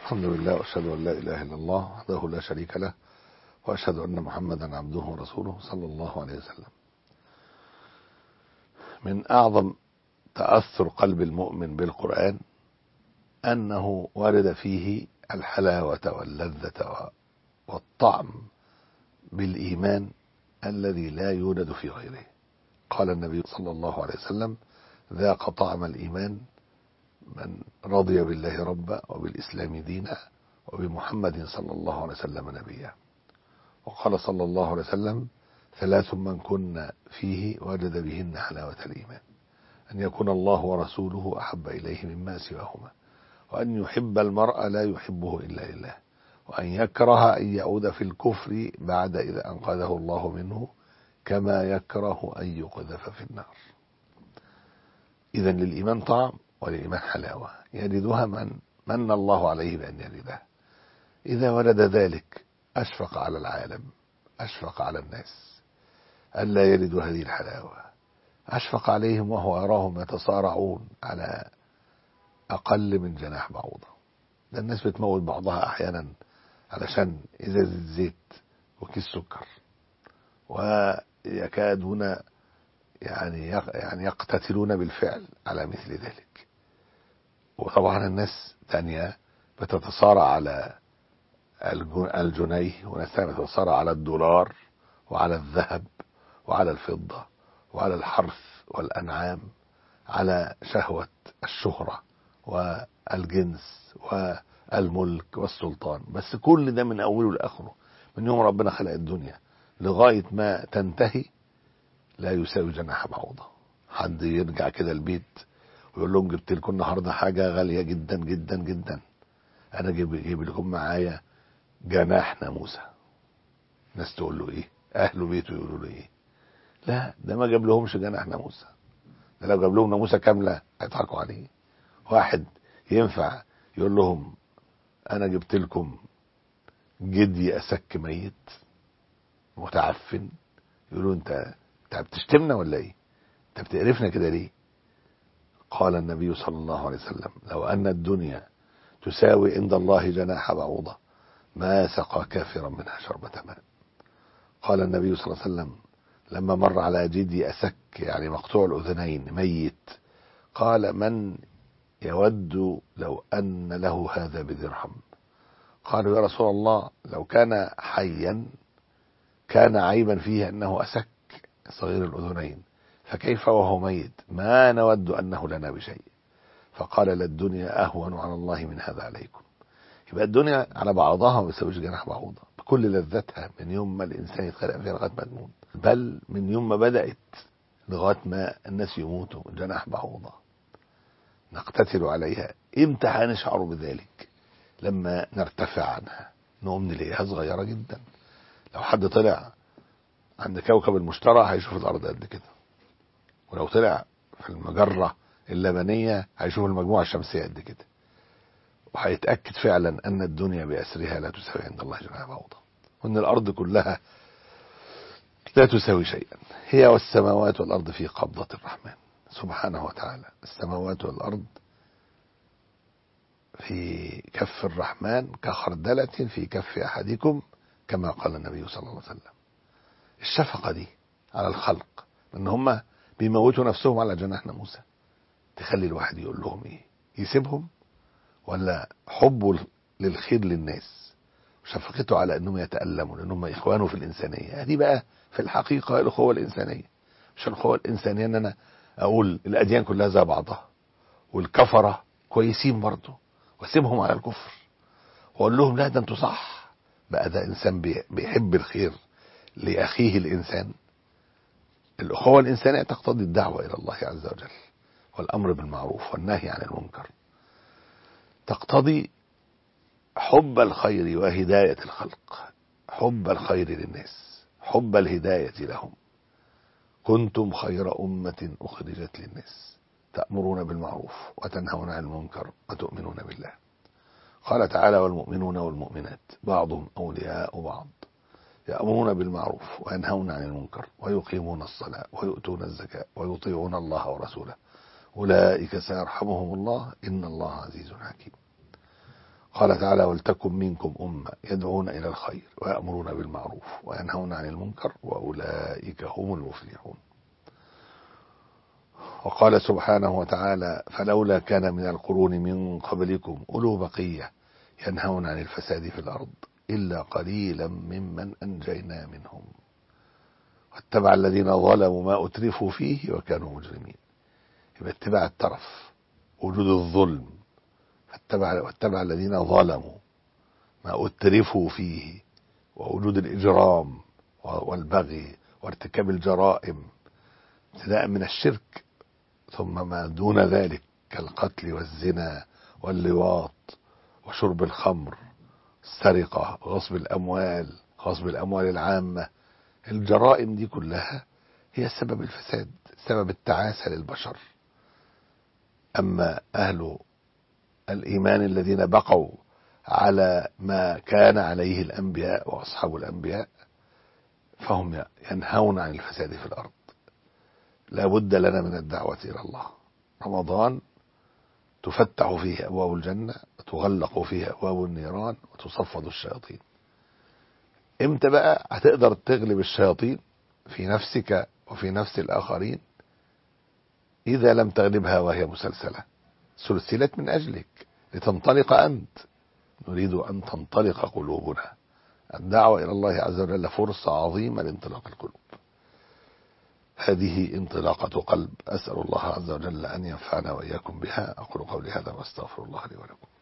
الحمد لله وأشهد أن لا إله إلا الله وحده لا شريك له، وأشهد أن محمدا عبده ورسوله صلى الله عليه وسلم. من أعظم تأثر قلب المؤمن بالقرآن أنه ورد فيه الحلاوة واللذة والطعم بالإيمان الذي لا يوجد في غيره. قال النبي صلى الله عليه وسلم: ذاق طعم الإيمان من رضي بالله ربا وبالإسلام دينا وبمحمد صلى الله عليه وسلم نبيا. وقال صلى الله عليه وسلم: ثلاث من كن فيه وجد بهن حلاوة الإيمان: أن يكون الله ورسوله أحب إليه مما سواهما، وأن يحب المرء لا يحبه إلا لله، وأن يكره أن يعود في الكفر بعد إذا أنقذه الله منه، كما يكره أن يقذف في النار. إذن للإيمان طعم وللإيمان حلاوة يجدها من الله عليه بأن يجدها. إذا ولد ذلك أشفق على العالم، أشفق على الناس ألا يجدوا هذه الحلاوة، أشفق عليهم وهو يراهم يتصارعون على أقل من جناح بعوضة. ده الناس بتموت بعضها أحيانا علشان إزازة زيت وكيس سكر، ويكادون يعني يقتتلون بالفعل على مثل ذلك. وطبعا الناس تانية بتتصارع على الجنيه، وناس تانية بتتصارع على الدولار وعلى الذهب وعلى الفضة وعلى الحرث والأنعام، على شهوة الشهرة والجنس والملك والسلطان. بس كل ده من أوله لآخره، من يوم ربنا خلق الدنيا لغاية ما تنتهي لا يساوي جناح بعوضة. حد يرجع كده البيت ويقول لهم: جبت لكم النهارده حاجة غالية جدا جدا جدا، أنا جيب لكم معايا جناح ناموسة. ناس تقول له إيه؟ أهل بيته يقولوا له إيه؟ لا، ده ما جاب لهمش جناح ناموسة، ده لو جاب لهم ناموسة كاملة هيضحكوا عليه. واحد ينفع يقول لهم: أنا جبت لكم جدي أسك ميت متعفن؟ يقولوا: أنت بتشتمنا ولا إيه؟ أنت بتقرفنا كده ليه؟ قال النبي صلى الله عليه وسلم: لو أن الدنيا تساوي عند الله جناح بعوضة ما سقى كافرا منها شربة ماء. قال النبي صلى الله عليه وسلم لما مر على جدي أسك يعني مقطوع الأذنين ميت، قال: من يود لو أن له هذا بدرهم؟ قالوا: يا رسول الله، لو كان حيا كان عيبا فيه أنه أسك صغير الأذنين، فكيف وهو ميت؟ ما نود أنه لنا بشيء. فقال: للدنيا أهون على الله من هذا عليكم. يبقى الدنيا على بعضها ما بتساويش جناح بعوضة بكل لذتها، من يوم ما الإنسان يتخلق فيها لغاية ما تموت، بل من يوم ما بدأت لغاية ما الناس يموتوا جناح بعوضة نقتتل عليها. امتى هنشعر بذلك؟ لما نرتفع عنها، نقوم نلاقيها صغيرة جدا. لو حد طلع عند كوكب المشتري هيشوف الأرض قد كده، ولو طلع في المجرة اللبنية هيشوف المجموعة الشمسية قد كده، وهيتأكد فعلا أن الدنيا بأسرها لا تساوي عند الله جناح بعوضة، وأن الأرض كلها لا تساوي شيئا. هي والسماوات والأرض في قبضة الرحمن سبحانه وتعالى. السماوات والأرض في كف الرحمن كخردلة في كف أحدكم، كما قال النبي صلى الله عليه وسلم. الشفقة دي على الخلق، ان هم بيموتوا نفسهم على جناح ناموسة، تخلي الواحد يقول لهم ايه؟ يسيبهم؟ ولا حبه للخير للناس وشفقته على انهم يتألموا لانهم اخوانه في الانسانية؟ هذه بقى في الحقيقة الاخوة الانسانية. مش الاخوة الانسانية ان انا اقول الاديان كلها زي بعضها والكفرة كويسين برضه واسيبهم على الكفر واقول لهم لا ده انتوا صح. بقى ده انسان بيحب الخير لأخيه الإنسان. الأخوة الإنسانية تقتضي الدعوة إلى الله عز وجل والأمر بالمعروف والنهي عن المنكر، تقتضي حب الخير وهداية الخلق، حب الخير للناس، حب الهداية لهم. كنتم خير أمة أخرجت للناس تأمرون بالمعروف وتنهون عن المنكر وتؤمنون بالله. قال تعالى: والمؤمنون والمؤمنات بعضهم أولياء بعض يأمرون بالمعروف وينهون عن المنكر ويقيمون الصلاة ويؤتون الزكاة ويطيعون الله ورسوله أولئك سيرحمهم الله إن الله عزيز حكيم. قال تعالى: ولتكن منكم أمة يدعون إلى الخير ويأمرون بالمعروف وينهون عن المنكر وأولئك هم المفلحون. وقال سبحانه وتعالى: فلولا كان من القرون من قبلكم أولو بقية ينهون عن الفساد في الأرض إلا قليلا ممن أنجينا منهم واتبع الذين ظلموا ما أترفوا فيه وكانوا مجرمين. يبقى اتباع الترف، وجود الظلم، واتبع الذين ظلموا ما أترفوا فيه، ووجود الإجرام والبغي وارتكاب الجرائم ابتداء من الشرك ثم ما دون ذلك كالقتل والزنا واللواط وشرب الخمر، السرقة، غصب الأموال العامة. الجرائم دي كلها هي سبب الفساد، سبب التعاسة للبشر. أما أهل الإيمان الذين بقوا على ما كان عليه الأنبياء وأصحاب الأنبياء فهم ينهون عن الفساد في الأرض. لا بد لنا من الدعوة إلى الله. رمضان تفتح فيه أبواب الجنة وتغلق فيه أبواب النيران وتصفد الشياطين. امتى بقى هتقدر تغلب الشياطين في نفسك وفي نفس الآخرين؟ إذا لم تغلبها وهي مسلسلة، سلسلت من أجلك لتنطلق أنت. نريد أن تنطلق قلوبنا. الدعوة إلى الله عز وجل فرصة عظيمة لانطلاق القلوب. هذه انطلاقة قلب، أسأل الله عز وجل أن ينفعنا وإياكم بها. أقول قولي هذا وأستغفر الله لي ولكم.